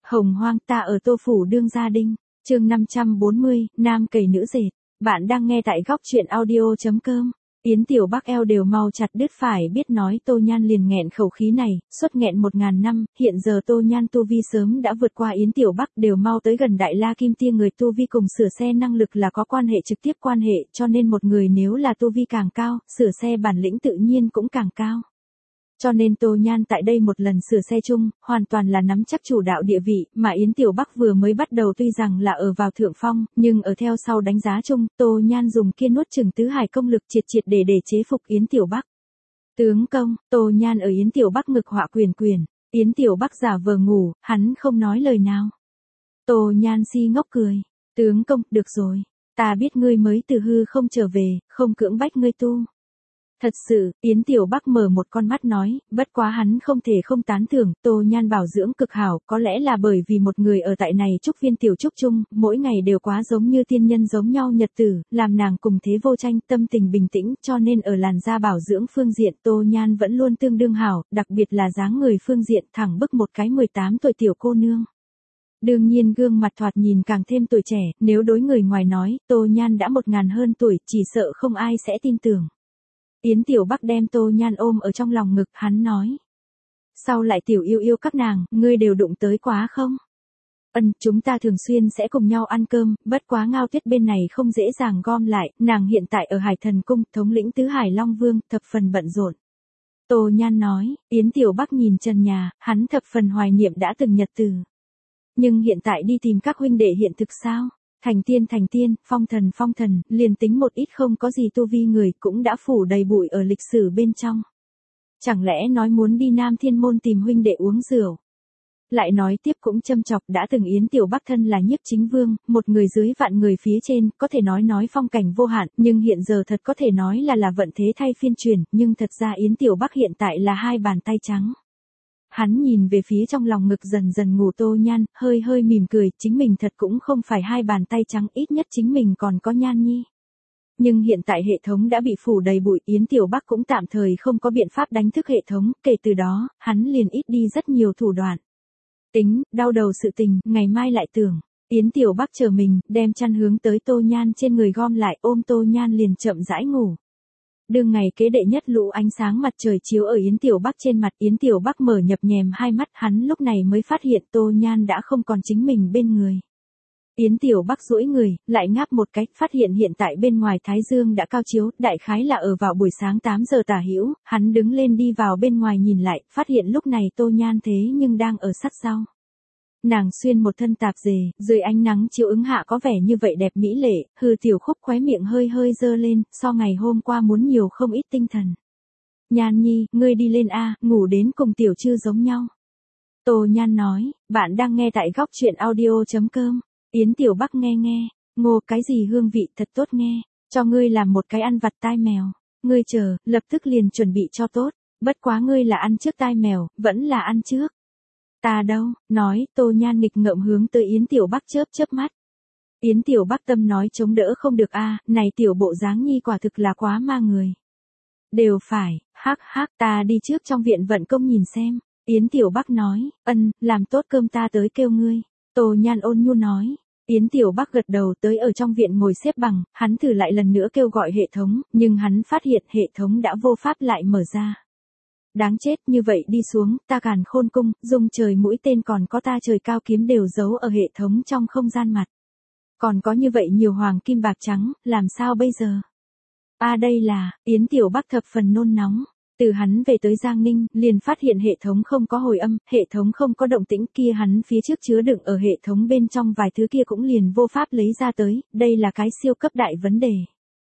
Hồng hoang ta ở Tô Phủ đương gia đinh, chương 540, nam cầy nữ dệt. Bạn đang nghe tại góc truyện audio.com. Yến Tiểu Bắc eo đều mau chặt đứt, phải biết nói Tô Nhan liền nghẹn khẩu khí này, suốt nghẹn 1000 năm, hiện giờ Tô Nhan tu vi sớm đã vượt qua Yến Tiểu Bắc, đều mau tới gần Đại La Kim Tiên, người tu vi cùng sửa xe năng lực là có quan hệ trực tiếp quan hệ, cho nên một người nếu là tu vi càng cao, sửa xe bản lĩnh tự nhiên cũng càng cao. Cho nên Tô Nhan tại đây một lần sửa xe chung, hoàn toàn là nắm chắc chủ đạo địa vị, mà Yến Tiểu Bắc vừa mới bắt đầu tuy rằng là ở vào thượng phong, nhưng ở theo sau đánh giá chung, Tô Nhan dùng kia nuốt chửng tứ hải công lực triệt để chế phục Yến Tiểu Bắc. Tướng công, Tô Nhan ở Yến Tiểu Bắc ngực họa quyền, Yến Tiểu Bắc giả vờ ngủ, hắn không nói lời nào. Tô Nhan si ngốc cười, tướng công, được rồi, ta biết ngươi mới từ hư không trở về, không cưỡng bách ngươi tu. Thật sự, Yến Tiểu Bắc mở một con mắt nói, bất quá hắn không thể không tán thưởng, Tô Nhan bảo dưỡng cực hảo, có lẽ là bởi vì một người ở tại này trúc viên tiểu trúc chung, mỗi ngày đều quá giống như tiên nhân giống nhau nhật tử, làm nàng cùng thế vô tranh, tâm tình bình tĩnh, cho nên ở làn da bảo dưỡng phương diện Tô Nhan vẫn luôn tương đương hảo, đặc biệt là dáng người phương diện thẳng bức một cái 18 tuổi tiểu cô nương. Đương nhiên gương mặt thoạt nhìn càng thêm tuổi trẻ, nếu đối người ngoài nói, Tô Nhan đã 1000 hơn tuổi, chỉ sợ không ai sẽ tin tưởng. Yến Tiểu Bắc đem Tô Nhan ôm ở trong lòng ngực, hắn nói. Sau lại Tiểu yêu các nàng, ngươi đều đụng tới quá không? Chúng ta thường xuyên sẽ cùng nhau ăn cơm, bất quá Ngao Tuyết bên này không dễ dàng gom lại, nàng hiện tại ở Hải Thần Cung, thống lĩnh tứ Hải Long Vương, thập phần bận rộn. Tô Nhan nói, Yến Tiểu Bắc nhìn trần nhà, hắn thập phần hoài niệm đã từng nhật từ. Nhưng hiện tại đi tìm các huynh đệ hiện thực sao? Thành tiên, phong thần, liền tính một ít không có gì tu vi người cũng đã phủ đầy bụi ở lịch sử bên trong. Chẳng lẽ nói muốn đi Nam Thiên Môn tìm huynh đệ uống rượu? Lại nói tiếp cũng châm chọc, đã từng Yến Tiểu Bắc thân là Nhiếp Chính Vương, một người dưới vạn người phía trên, có thể nói phong cảnh vô hạn, nhưng hiện giờ thật có thể nói là vận thế thay phiên truyền, nhưng thật ra Yến Tiểu Bắc hiện tại là hai bàn tay trắng. Hắn nhìn về phía trong lòng ngực dần dần ngủ Tô Nhan, hơi mỉm cười, chính mình thật cũng không phải hai bàn tay trắng, ít nhất chính mình còn có Nhan Nhi. Nhưng hiện tại hệ thống đã bị phủ đầy bụi, Yến Tiểu Bắc cũng tạm thời không có biện pháp đánh thức hệ thống, kể từ đó, hắn liền ít đi rất nhiều thủ đoạn. Tính, đau đầu sự tình, ngày mai lại tưởng. Yến Tiểu Bắc chờ mình, đem chăn hướng tới Tô Nhan trên người gom lại, ôm Tô Nhan liền chậm rãi ngủ. Đương ngày kế đệ nhất lũ ánh sáng mặt trời chiếu ở Yến Tiểu Bắc trên mặt, Yến Tiểu Bắc mở nhập nhèm hai mắt, hắn lúc này mới phát hiện Tô Nhan đã không còn chính mình bên người. Yến Tiểu Bắc duỗi người, lại ngáp một cái, phát hiện hiện tại bên ngoài thái dương đã cao chiếu, đại khái là ở vào buổi sáng 8 giờ tả hữu, hắn đứng lên đi vào bên ngoài nhìn lại, phát hiện lúc này Tô Nhan thế nhưng đang ở sát sau. Nàng xuyên một thân tạp dề, dưới ánh nắng chiếu ứng hạ có vẻ như vậy đẹp mỹ lệ, hừ tiểu khúc khóe miệng hơi dơ lên, so ngày hôm qua muốn nhiều không ít tinh thần. Nhan Nhi, ngươi đi lên a, ngủ đến cùng tiểu chư giống nhau. Tô Nhan nói, bạn đang nghe tại góc truyện audio.com. Yến Tiểu Bắc nghe, ngô cái gì hương vị thật tốt nghe, cho ngươi làm một cái ăn vặt tai mèo, ngươi chờ, lập tức liền chuẩn bị cho tốt, bất quá ngươi là ăn trước tai mèo, vẫn là ăn trước. Ta đâu, nói, Tô Nhan nghịch ngợm hướng tới Yến Tiểu Bắc chớp mắt. Yến Tiểu Bắc tâm nói chống đỡ không được a, này tiểu bộ dáng nhi quả thực là quá ma người. Đều phải, hắc, ta đi trước trong viện vận công nhìn xem. Yến Tiểu Bắc nói, làm tốt cơm ta tới kêu ngươi. Tô Nhan ôn nhu nói. Yến Tiểu Bắc gật đầu tới ở trong viện ngồi xếp bằng, hắn thử lại lần nữa kêu gọi hệ thống, nhưng hắn phát hiện hệ thống đã vô pháp lại mở ra. Đáng chết, như vậy đi xuống, ta Càn Khôn Cung, dùng trời mũi tên còn có ta trời cao kiếm đều giấu ở hệ thống trong không gian mặt. Còn có như vậy nhiều hoàng kim bạc trắng, làm sao bây giờ? Đây là, Yến Tiểu Bắc thập phần nôn nóng. Từ hắn về tới Giang Ninh, liền phát hiện hệ thống không có hồi âm, hệ thống không có động tĩnh kia, hắn phía trước chứa đựng ở hệ thống bên trong vài thứ kia cũng liền vô pháp lấy ra tới, đây là cái siêu cấp đại vấn đề.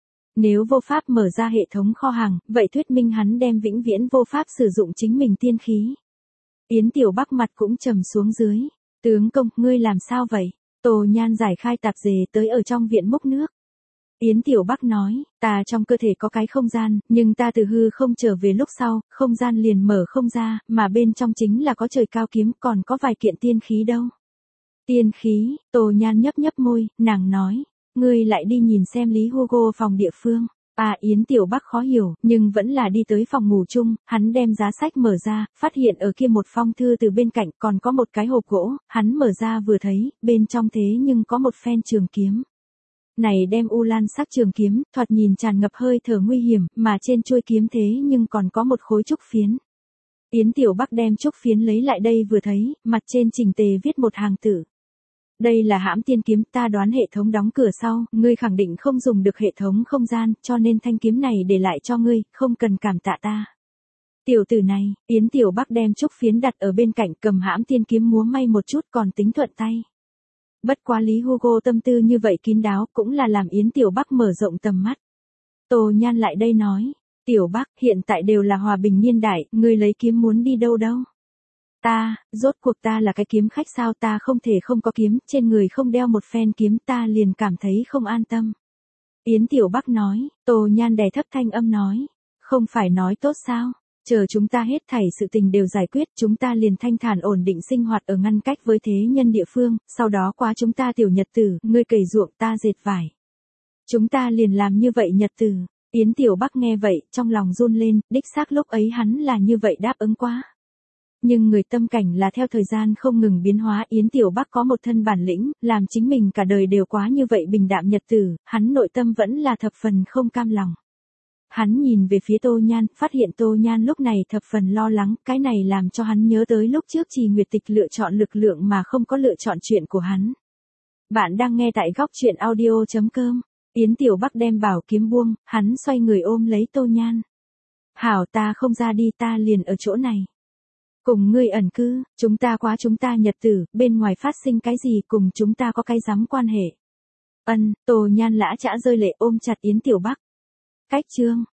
Nếu vô pháp mở ra hệ thống kho hàng, vậy thuyết minh hắn đem vĩnh viễn vô pháp sử dụng chính mình tiên khí. Yến Tiểu Bắc mặt cũng trầm xuống dưới. Tướng công, ngươi làm sao vậy? Tô Nhan giải khai tạp dề tới ở trong viện múc nước. Yến Tiểu Bắc nói, ta trong cơ thể có cái không gian, nhưng ta từ hư không trở về lúc sau, không gian liền mở không ra, mà bên trong chính là có trời cao kiếm, còn có vài kiện tiên khí đâu. Tiên khí, Tô Nhan nhấp môi, nàng nói, ngươi lại đi nhìn xem Lý Hugo phòng địa phương. Yến Tiểu Bắc khó hiểu, nhưng vẫn là đi tới phòng ngủ chung, hắn đem giá sách mở ra, phát hiện ở kia một phong thư từ bên cạnh còn có một cái hộp gỗ, hắn mở ra vừa thấy, bên trong thế nhưng có một phen trường kiếm. Này đem u lan sắc trường kiếm, thoạt nhìn tràn ngập hơi thở nguy hiểm, mà trên chuôi kiếm thế nhưng còn có một khối trúc phiến. Yến Tiểu Bắc đem trúc phiến lấy lại đây vừa thấy, mặt trên chỉnh tề viết một hàng tự. Đây là Hãm Tiên kiếm, ta đoán hệ thống đóng cửa sau, ngươi khẳng định không dùng được hệ thống không gian, cho nên thanh kiếm này để lại cho ngươi, không cần cảm tạ ta. Tiểu tử này, Yến Tiểu Bắc đem trúc phiến đặt ở bên cạnh, cầm Hãm Tiên kiếm múa may một chút còn tính thuận tay. Bất quá Lý Hugo tâm tư như vậy kín đáo cũng là làm Yến Tiểu Bắc mở rộng tầm mắt. Tô Nhan lại đây nói, Tiểu Bắc, hiện tại đều là hòa bình niên đại, ngươi lấy kiếm muốn đi đâu đâu? Rốt cuộc ta là cái kiếm khách sao, ta không thể không có kiếm, trên người không đeo một phen kiếm ta liền cảm thấy không an tâm. Yến Tiểu Bắc nói, Tô Nhan đè thấp thanh âm nói, không phải nói tốt sao, chờ chúng ta hết thảy sự tình đều giải quyết, chúng ta liền thanh thản ổn định sinh hoạt ở ngăn cách với thế nhân địa phương, sau đó qua chúng ta tiểu nhật tử, ngươi cày ruộng ta dệt vải. Chúng ta liền làm như vậy nhật tử. Yến Tiểu Bắc nghe vậy, trong lòng run lên, đích xác lúc ấy hắn là như vậy đáp ứng quá. Nhưng người tâm cảnh là theo thời gian không ngừng biến hóa, Yến Tiểu Bắc có một thân bản lĩnh, làm chính mình cả đời đều quá như vậy bình đạm nhật tử, hắn nội tâm vẫn là thập phần không cam lòng. Hắn nhìn về phía Tô Nhan, phát hiện Tô Nhan lúc này thập phần lo lắng, cái này làm cho hắn nhớ tới lúc trước Trì Nguyệt Tịch lựa chọn lực lượng mà không có lựa chọn chuyện của hắn. Bạn đang nghe tại góc truyện audio.com. Yến Tiểu Bắc đem bảo kiếm buông, hắn xoay người ôm lấy Tô Nhan. Hảo, ta không ra đi, ta liền ở chỗ này. Cùng ngươi ẩn cư, chúng ta quá chúng ta nhật tử, bên ngoài phát sinh cái gì cùng chúng ta có cái dám quan hệ. Tô Nhan lã chã rơi lệ ôm chặt Yến Tiểu Bắc. Cách chương